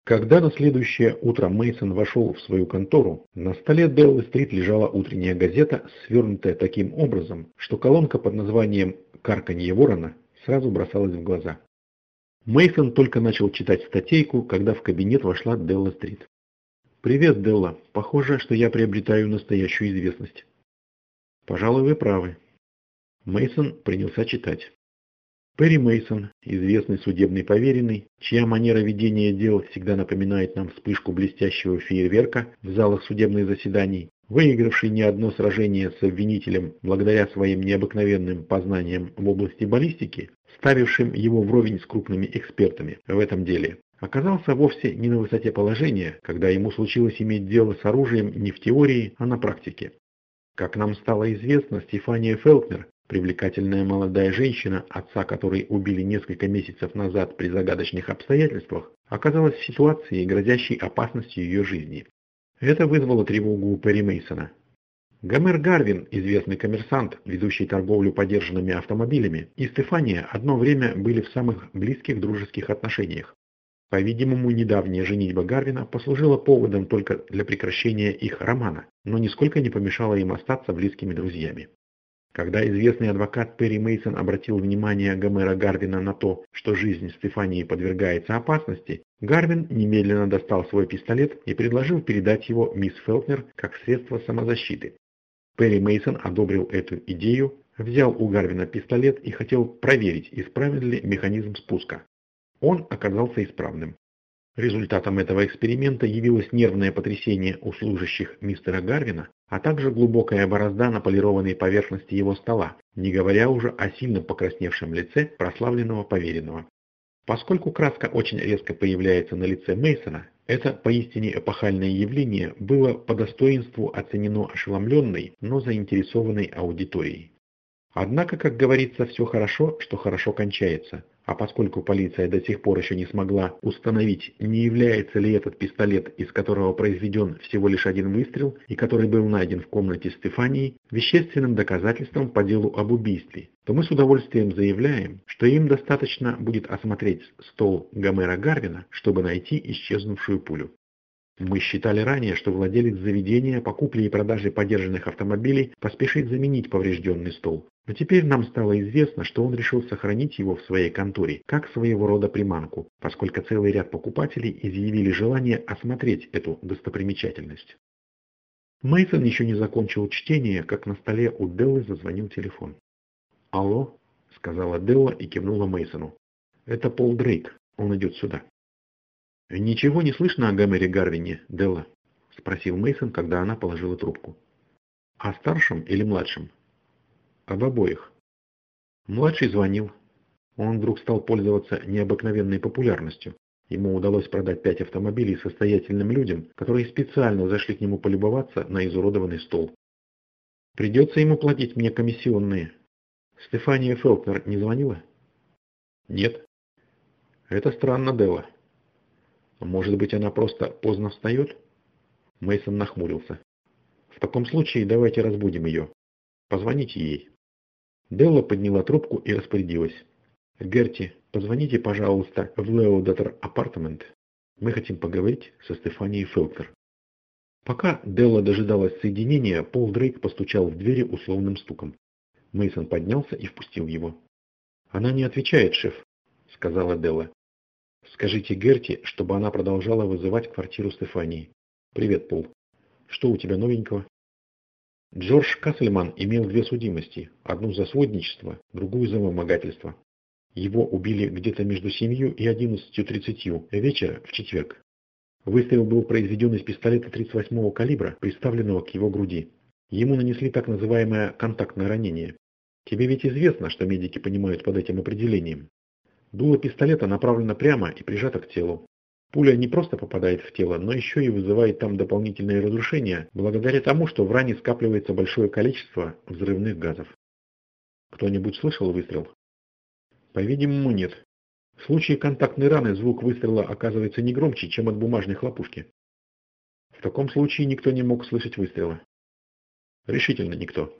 Когда на следующее утро Мейсон вошел в свою контору, на столе Деллы-стрит лежала утренняя газета, свернутая таким образом, что колонка под названием «Карканье ворона» сразу бросалась в глаза. Мейсон только начал читать статейку, когда в кабинет вошла Делла-стрит. «Привет, Делла. Похоже, что я приобретаю настоящую известность». «Пожалуй, вы правы». Мейсон принялся читать. Перри Мейсон, известный судебный поверенный, чья манера ведения дел всегда напоминает нам вспышку блестящего фейерверка в залах судебных заседаний, выигравший не одно сражение с обвинителем благодаря своим необыкновенным познаниям в области баллистики, ставившим его вровень с крупными экспертами в этом деле, оказался вовсе не на высоте положения, когда ему случилось иметь дело с оружием не в теории, а на практике. Как нам стало известно, Стефания Фелкнер, привлекательная молодая женщина, отца которой убили несколько месяцев назад при загадочных обстоятельствах, оказалась в ситуации, грозящей опасностью ее жизни. Это вызвало тревогу у Перри Мейсона. Гомер Гарвин, известный коммерсант, ведущий торговлю подержанными автомобилями, и Стефания одно время были в самых близких дружеских отношениях. По-видимому, недавняя женитьба Гарвина послужила поводом только для прекращения их романа, но нисколько не помешала им остаться близкими друзьями. Когда известный адвокат Перри Мейсон обратил внимание Гомера Гарвина на то, что жизнь Стефании подвергается опасности, Гарвин немедленно достал свой пистолет и предложил передать его мисс Фелкнер как средство самозащиты. Перри Мейсон одобрил эту идею, взял у Гарвина пистолет и хотел проверить, исправен ли механизм спуска. Он оказался исправным. Результатом этого эксперимента явилось нервное потрясение у служащих мистера Гарвина, а также глубокая борозда на полированной поверхности его стола, не говоря уже о сильно покрасневшем лице прославленного поверенного. Поскольку краска очень резко появляется на лице Мейсона, это поистине эпохальное явление было по достоинству оценено ошеломленной, но заинтересованной аудиторией. Однако, как говорится, все хорошо, что хорошо кончается. А поскольку полиция до сих пор еще не смогла установить, не является ли этот пистолет, из которого произведен всего лишь один выстрел и который был найден в комнате Стефании, вещественным доказательством по делу об убийстве, то мы с удовольствием заявляем, что им достаточно будет осмотреть стол Гомера Гарвина, чтобы найти исчезнувшую пулю. Мы считали ранее, что владелец заведения по купле и продаже подержанных автомобилей поспешит заменить поврежденный стол. Но теперь нам стало известно, что он решил сохранить его в своей конторе, как своего рода приманку, поскольку целый ряд покупателей изъявили желание осмотреть эту достопримечательность. Мейсон еще не закончил чтение, как на столе у Деллы зазвонил телефон. «Алло», — сказала Делла и кивнула Мейсону. «Это Пол Дрейк, он идет сюда». «Ничего не слышно о Гомере Гарвине, Делла?» – спросил Мейсон, когда она положила трубку. «О старшем или младшем?» «Об обоих». Младший звонил. Он вдруг стал пользоваться необыкновенной популярностью. Ему удалось продать 5 автомобилей состоятельным людям, которые специально зашли к нему полюбоваться на изуродованный стол. «Придется ему платить мне комиссионные». «Стефания Фелкнер не звонила?» «Нет». «Это странно, Делла». «Может быть, она просто поздно встает?» Мейсон нахмурился. «В таком случае давайте разбудим ее. Позвоните ей». Делла подняла трубку и распорядилась. «Герти, позвоните, пожалуйста, в Леодатер Апартамент. Мы хотим поговорить со Стефанией Фелкнер». Пока Делла дожидалась соединения, Пол Дрейк постучал в двери условным стуком. Мейсон поднялся и впустил его. «Она не отвечает, шеф», — сказала Делла. «Скажите Герти, чтобы она продолжала вызывать квартиру Стефании. Привет, Пол. Что у тебя новенького?» Джордж Кассельман имел 2 судимости, одну за сводничество, другую за вымогательство. Его убили где-то между 7 и 11:30 вечера в четверг. Выстрел был произведен из пистолета 38-го калибра, приставленного к его груди. Ему нанесли так называемое контактное ранение. Тебе ведь известно, что медики понимают под этим определением. Дуло пистолета направлено прямо и прижато к телу. Пуля не просто попадает в тело, но еще и вызывает там дополнительные разрушения, благодаря тому, что в ране скапливается большое количество взрывных газов. Кто-нибудь слышал выстрел? По-видимому, нет. В случае контактной раны звук выстрела оказывается не громче, чем от бумажной хлопушки. В таком случае никто не мог слышать выстрела. Решительно никто.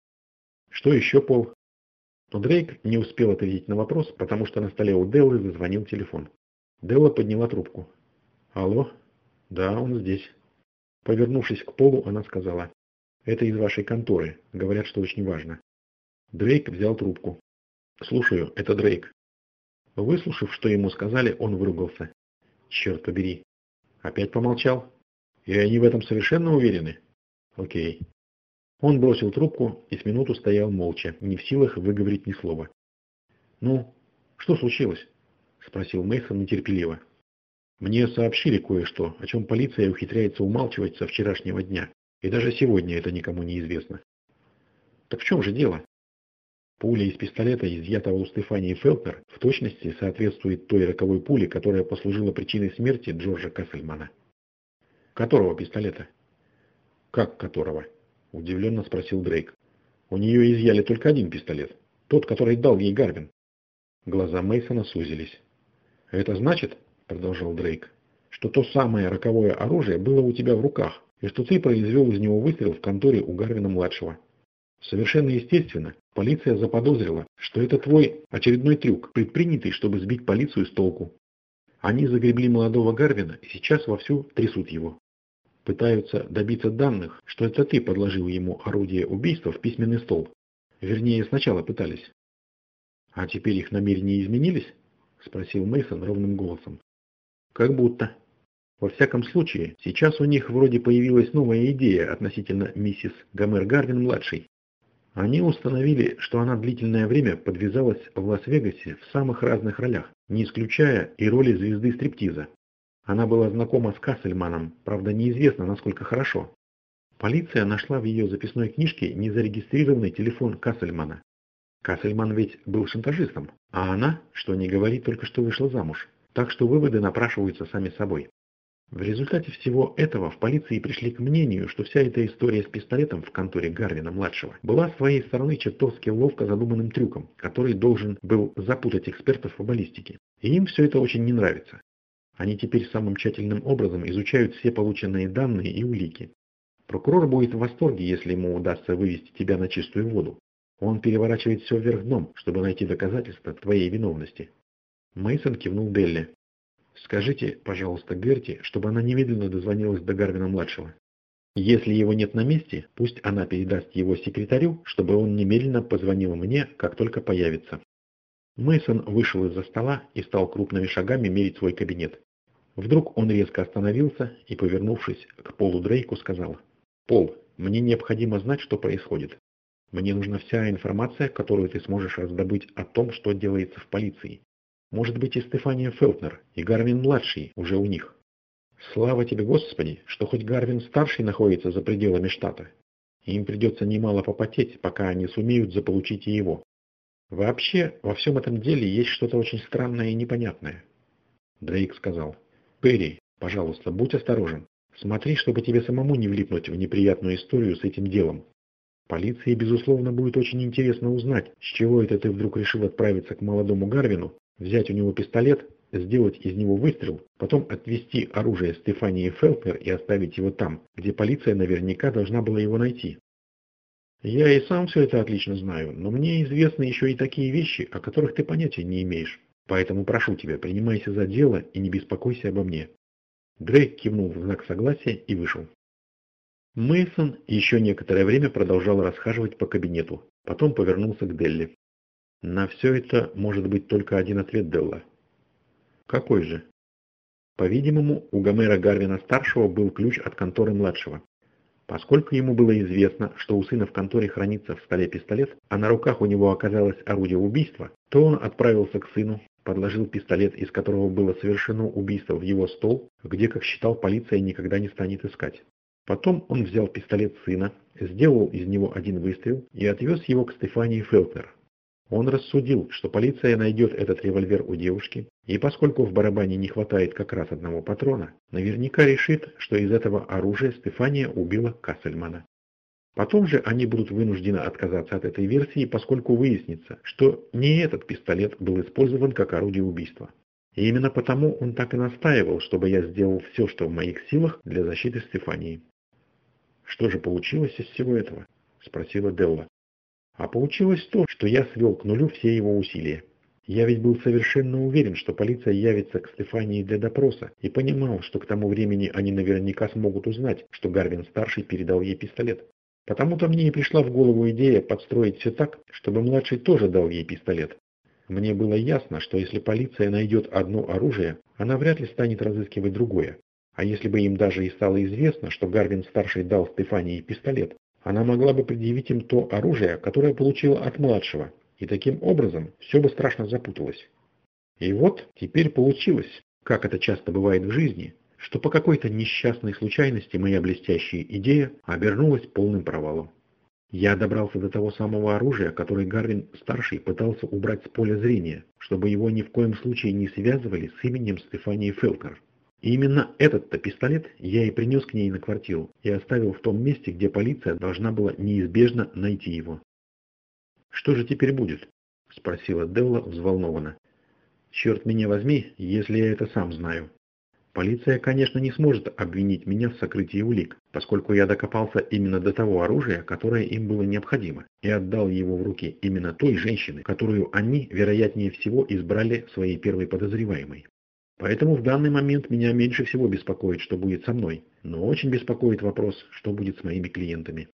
Что еще, Пол? Но Дрейк не успел ответить на вопрос, потому что на столе у Деллы зазвонил телефон. Делла подняла трубку. Алло? Да, он здесь. Повернувшись к Полу, она сказала: «Это из вашей конторы. Говорят, что очень важно». Дрейк взял трубку. «Слушаю, это Дрейк». Выслушав, что ему сказали, он выругался. «Черт побери». Опять помолчал. «И они в этом совершенно уверены?» «Окей». Он бросил трубку и с минуту стоял молча, не в силах выговорить ни слова. «Ну, что случилось?» – спросил Мейсон нетерпеливо. «Мне сообщили кое-что, о чем полиция ухитряется умалчивать со вчерашнего дня, и даже сегодня это никому не известно». «Так в чем же дело?» Пуля из пистолета, изъятого у Стефании Фелтнер, в точности соответствует той роковой пуле, которая послужила причиной смерти Джорджа Кассельмана. «Которого пистолета?» «Как которого?» – удивленно спросил Дрейк. «У нее изъяли только один пистолет, тот, который дал ей Гарвин». Глаза Мейсона сузились. «Это значит, — продолжал Дрейк, — что то самое роковое оружие было у тебя в руках, и что ты произвел из него выстрел в конторе у Гарвина-младшего. Совершенно естественно, полиция заподозрила, что это твой очередной трюк, предпринятый, чтобы сбить полицию с толку. Они загребли молодого Гарвина и сейчас вовсю трясут его. Пытаются добиться данных, что это ты подложил ему орудие убийства в письменный стол. Вернее, сначала пытались». «А теперь их намерения изменились?» – спросил Мейсон ровным голосом. «Как будто. Во всяком случае, сейчас у них вроде появилась новая идея относительно миссис Гомер Гарвин-младшей. Они установили, что она длительное время подвязалась в Лас-Вегасе в самых разных ролях, не исключая и роли звезды стриптиза. Она была знакома с Кассельманом, правда неизвестно, насколько хорошо. Полиция нашла в ее записной книжке незарегистрированный телефон Кассельмана. Кассельман ведь был шантажистом, а она, что ни говори, только что вышла замуж. Так что выводы напрашиваются сами собой. В результате всего этого в полиции пришли к мнению, что вся эта история с пистолетом в конторе Гарвина-младшего была с своей стороны чертовски ловко задуманным трюком, который должен был запутать экспертов по баллистике. И им все это очень не нравится. Они теперь самым тщательным образом изучают все полученные данные и улики. Прокурор будет в восторге, если ему удастся вывести тебя на чистую воду. Он переворачивает все вверх дном, чтобы найти доказательства твоей виновности». Мейсон кивнул Делли. «Скажите, пожалуйста, Герти, чтобы она немедленно дозвонилась до Гарвина-младшего. Если его нет на месте, пусть она передаст его секретарю, чтобы он немедленно позвонил мне, как только появится». Мейсон вышел из-за стола и стал крупными шагами мерить свой кабинет. Вдруг он резко остановился и, повернувшись к Полу Дрейку, сказал: «Пол, мне необходимо знать, что происходит. Мне нужна вся информация, которую ты сможешь раздобыть о том, что делается в полиции. Может быть, и Стефания Фелтнер, и Гарвин-младший уже у них. Слава тебе, Господи, что хоть Гарвин-старший находится за пределами штата. Им придется немало попотеть, пока они сумеют заполучить и его. Вообще, во всем этом деле есть что-то очень странное и непонятное». Дрейк сказал: «Перри, пожалуйста, будь осторожен. Смотри, чтобы тебе самому не влипнуть в неприятную историю с этим делом. Полиции, безусловно, будет очень интересно узнать, с чего это ты вдруг решил отправиться к молодому Гарвину, взять у него пистолет, сделать из него выстрел, потом отвезти оружие Стефании Фелтнер и оставить его там, где полиция наверняка должна была его найти. Я и сам все это отлично знаю, но мне известны еще и такие вещи, о которых ты понятия не имеешь. Поэтому прошу тебя, принимайся за дело и не беспокойся обо мне». Дрейк кивнул в знак согласия и вышел. Мейсон еще некоторое время продолжал расхаживать по кабинету, потом повернулся к Делли. «На все это может быть только один ответ, Делла». «Какой же?» «По-видимому, у Гомера Гарвина-старшего был ключ от конторы младшего. Поскольку ему было известно, что у сына в конторе хранится в столе пистолет, а на руках у него оказалось орудие убийства, то он отправился к сыну, подложил пистолет, из которого было совершено убийство, в его стол, где, как считал, полиция никогда не станет искать. Потом он взял пистолет сына, сделал из него один выстрел и отвез его к Стефании Фелтнер. Он рассудил, что полиция найдет этот револьвер у девушки, и поскольку в барабане не хватает как раз одного патрона, наверняка решит, что из этого оружия Стефания убила Кассельмана. Потом же они будут вынуждены отказаться от этой версии, поскольку выяснится, что не этот пистолет был использован как орудие убийства. И именно потому он так и настаивал, чтобы я сделал все, что в моих силах для защиты Стефании». «Что же получилось из всего этого?» – спросила Делла. «А получилось то, что я свел к нулю все его усилия. Я ведь был совершенно уверен, что полиция явится к Стефании для допроса, и понимал, что к тому времени они наверняка смогут узнать, что Гарвин-старший передал ей пистолет. Потому-то мне и пришла в голову идея подстроить все так, чтобы младший тоже дал ей пистолет. Мне было ясно, что если полиция найдет одно оружие, она вряд ли станет разыскивать другое. А если бы им даже и стало известно, что Гарвин-старший дал Стефании пистолет, она могла бы предъявить им то оружие, которое получила от младшего, и таким образом все бы страшно запуталось. И вот теперь получилось, как это часто бывает в жизни, что по какой-то несчастной случайности моя блестящая идея обернулась полным провалом. Я добрался до того самого оружия, которое Гарвин-старший пытался убрать с поля зрения, чтобы его ни в коем случае не связывали с именем Стефании Фелкнер. И именно этот-то пистолет я и принес к ней на квартиру и оставил в том месте, где полиция должна была неизбежно найти его. «Что же теперь будет?» – спросила Делла взволнованно. «Черт меня возьми, если я это сам знаю. Полиция, конечно, не сможет обвинить меня в сокрытии улик, поскольку я докопался именно до того оружия, которое им было необходимо, и отдал его в руки именно той женщины, которую они, вероятнее всего, избрали своей первой подозреваемой. Поэтому в данный момент меня меньше всего беспокоит, что будет со мной, но очень беспокоит вопрос, что будет с моими клиентами.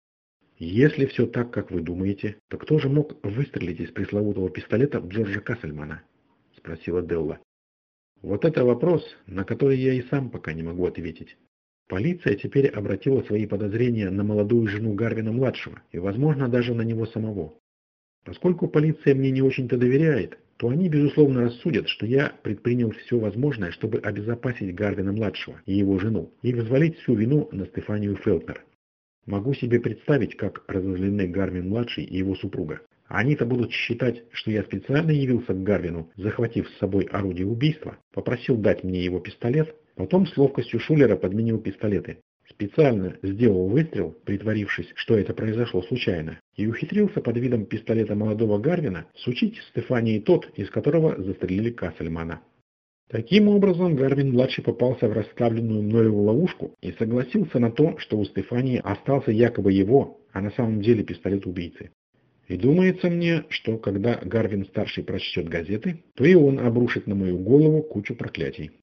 Если все так, как вы думаете, то кто же мог выстрелить из пресловутого пистолета в Джорджа Кассельмана?» – спросила Делла. Вот это вопрос, на который я и сам пока не могу ответить. Полиция теперь обратила свои подозрения на молодую жену Гарвина-младшего и, возможно, даже на него самого. Поскольку полиция мне не очень-то доверяет, то они, безусловно, рассудят, что я предпринял все возможное, чтобы обезопасить Гарвина-младшего и его жену и взвалить всю вину на Стефанию Фелкнер. Могу себе представить, как разозлены Гарвин-младший и его супруга. Они-то будут считать, что я специально явился к Гарвину, захватив с собой орудие убийства, попросил дать мне его пистолет, потом с ловкостью шулера подменил пистолеты. Специально сделал выстрел, притворившись, что это произошло случайно, и ухитрился под видом пистолета молодого Гарвина сучить Стефании тот, из которого застрелили Кассельмана. Таким образом, Гарвин-младший попался в расставленную мною ловушку и согласился на то, что у Стефании остался якобы его, а на самом деле пистолет убийцы. И думается мне, что когда Гарвин-старший прочтет газеты, то и он обрушит на мою голову кучу проклятий.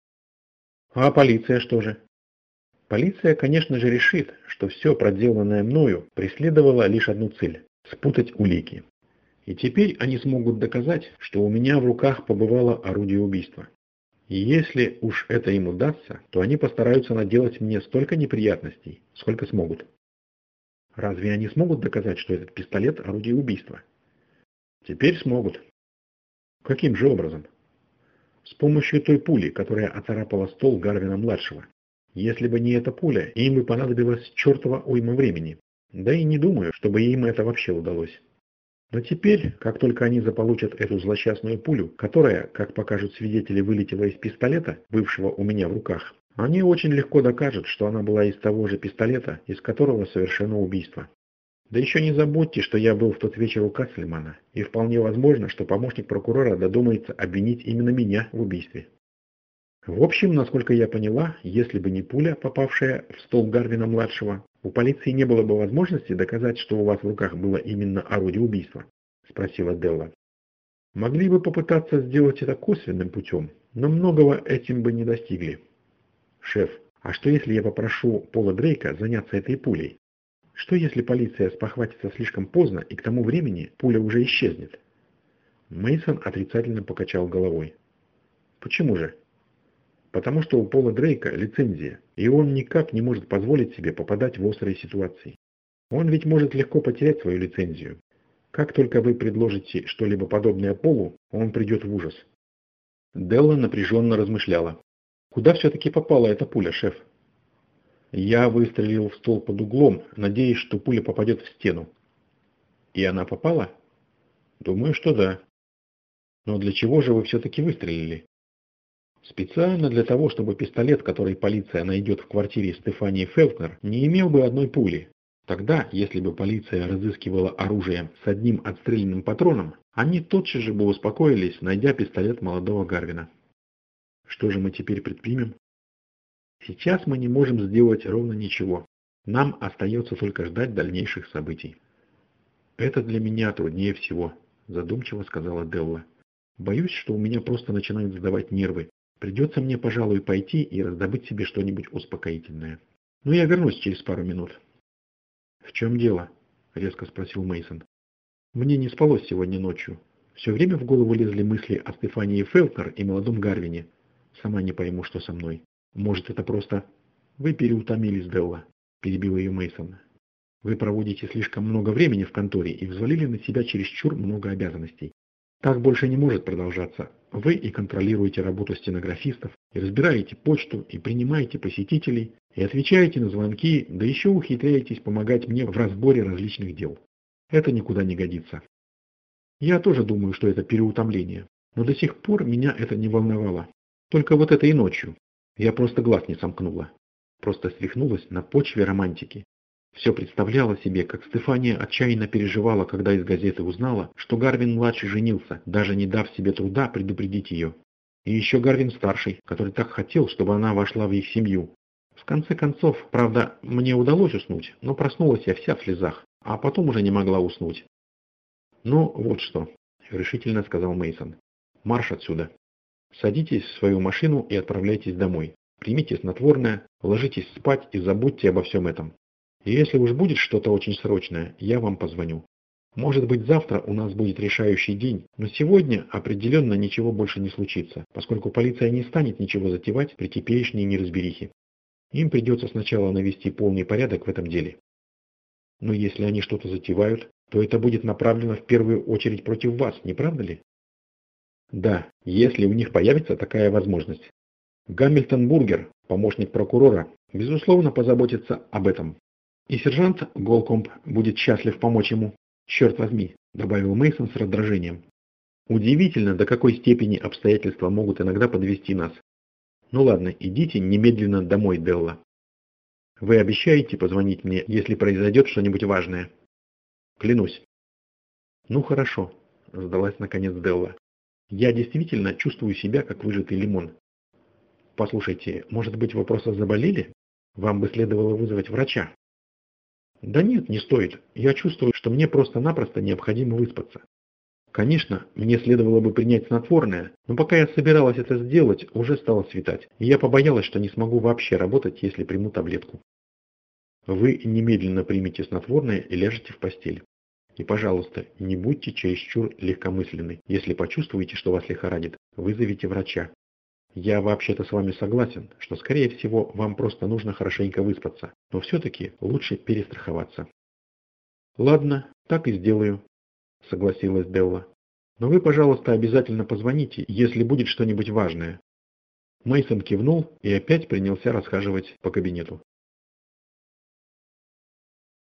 А полиция что же? Полиция, конечно же, решит, что все проделанное мною преследовало лишь одну цель – спутать улики. И теперь они смогут доказать, что у меня в руках побывало орудие убийства. И если уж это им удастся, то они постараются наделать мне столько неприятностей, сколько смогут. Разве они смогут доказать, что этот пистолет – орудие убийства? Теперь смогут. Каким же образом? С помощью той пули, которая оцарапала стол Гарвина-младшего. Если бы не эта пуля, им бы понадобилось чертова уйма времени. Да и не думаю, чтобы им это вообще удалось. Но теперь, как только они заполучат эту злосчастную пулю, которая, как покажут свидетели, вылетела из пистолета, бывшего у меня в руках, они очень легко докажут, что она была из того же пистолета, из которого совершено убийство. Да еще не забудьте, что я был в тот вечер у Кассельмана, и вполне возможно, что помощник прокурора додумается обвинить именно меня в убийстве. В общем, насколько я поняла, если бы не пуля, попавшая в стол Гарвина-младшего, у полиции не было бы возможности доказать, что у вас в руках было именно орудие убийства, спросила Делла. Могли бы попытаться сделать это косвенным путем, но многого этим бы не достигли. Шеф, а что если я попрошу Пола Дрейка заняться этой пулей? Что если полиция спохватится слишком поздно и к тому времени пуля уже исчезнет? Мейсон отрицательно покачал головой. Почему же? Потому что у Пола Дрейка лицензия, и он никак не может позволить себе попадать в острые ситуации. Он ведь может легко потерять свою лицензию. Как только вы предложите что-либо подобное Полу, он придет в ужас. Делла напряженно размышляла. Куда все-таки попала эта пуля, шеф? Я выстрелил в стол под углом, надеясь, что пуля попадет в стену. И она попала? Думаю, что да. Но для чего же вы все-таки выстрелили? Специально для того, чтобы пистолет, который полиция найдет в квартире Стефании Фелкнер, не имел бы одной пули. Тогда, если бы полиция разыскивала оружие с одним отстрелянным патроном, они тотчас же бы успокоились, найдя пистолет молодого Гарвина. Что же мы теперь предпримем? Сейчас мы не можем сделать ровно ничего. Нам остается только ждать дальнейших событий. Это для меня труднее всего, задумчиво сказала Делла. Боюсь, что у меня просто начинают сдавать нервы. Придется мне, пожалуй, пойти и раздобыть себе что-нибудь успокоительное. Но я вернусь через пару минут. В чем дело? Резко спросил Мейсон. Мне не спалось сегодня ночью. Все время в голову лезли мысли о Стефании Фелтнер и молодом Гарвине. Сама не пойму, что со мной. Может, это просто... Вы переутомились, Делла, перебил ее Мейсон. Вы проводите слишком много времени в конторе и взвалили на себя чересчур много обязанностей. Так больше не может продолжаться. Вы и контролируете работу стенографистов, и разбираете почту, и принимаете посетителей, и отвечаете на звонки, да еще ухитряетесь помогать мне в разборе различных дел. Это никуда не годится. Я тоже думаю, что это переутомление, но до сих пор меня это не волновало. Только вот этой ночью. Я просто глаз не сомкнула. Просто свихнулась на почве романтики. Все представляла себе, как Стефания отчаянно переживала, когда из газеты узнала, что Гарвин-младший женился, даже не дав себе труда предупредить ее. И еще Гарвин-старший, который так хотел, чтобы она вошла в их семью. В конце концов, правда, мне удалось уснуть, но проснулась я вся в слезах, а потом уже не могла уснуть. «Ну, вот что», — решительно сказал Мейсон. «Марш отсюда. Садитесь в свою машину и отправляйтесь домой. Примите снотворное, ложитесь спать и забудьте обо всем этом. И если уж будет что-то очень срочное, я вам позвоню. Может быть, завтра у нас будет решающий день, но сегодня определенно ничего больше не случится, поскольку полиция не станет ничего затевать при теперешней неразберихе. Им придется сначала навести полный порядок в этом деле. Но если они что-то затевают, то это будет направлено в первую очередь против вас, не правда ли? Да, если у них появится такая возможность. Гамильтон Бургер, помощник прокурора, безусловно позаботится об этом. И сержант Голкомб будет счастлив помочь ему. Черт возьми, добавил Мейсон с раздражением. Удивительно, до какой степени обстоятельства могут иногда подвести нас. Ну ладно, идите немедленно домой, Делла. Вы обещаете позвонить мне, если произойдет что-нибудь важное? Клянусь. Ну хорошо, сдалась наконец Делла. Я действительно чувствую себя как выжатый лимон. Послушайте, может быть, вы просто заболели? Вам бы следовало вызвать врача. Да нет, не стоит. Я чувствую, что мне просто-напросто необходимо выспаться. Конечно, мне следовало бы принять снотворное, но пока я собиралась это сделать, уже стало светать, и я побоялась, что не смогу вообще работать, если приму таблетку. Вы немедленно примите снотворное и ляжете в постель. И, пожалуйста, не будьте чересчур легкомысленны. Если почувствуете, что вас лихорадит, вызовите врача. Я вообще-то с вами согласен, что, скорее всего, вам просто нужно хорошенько выспаться, но все-таки лучше перестраховаться. Ладно, так и сделаю, согласилась Делла. Но вы, пожалуйста, обязательно позвоните, если будет что-нибудь важное. Мейсон кивнул и опять принялся расхаживать по кабинету.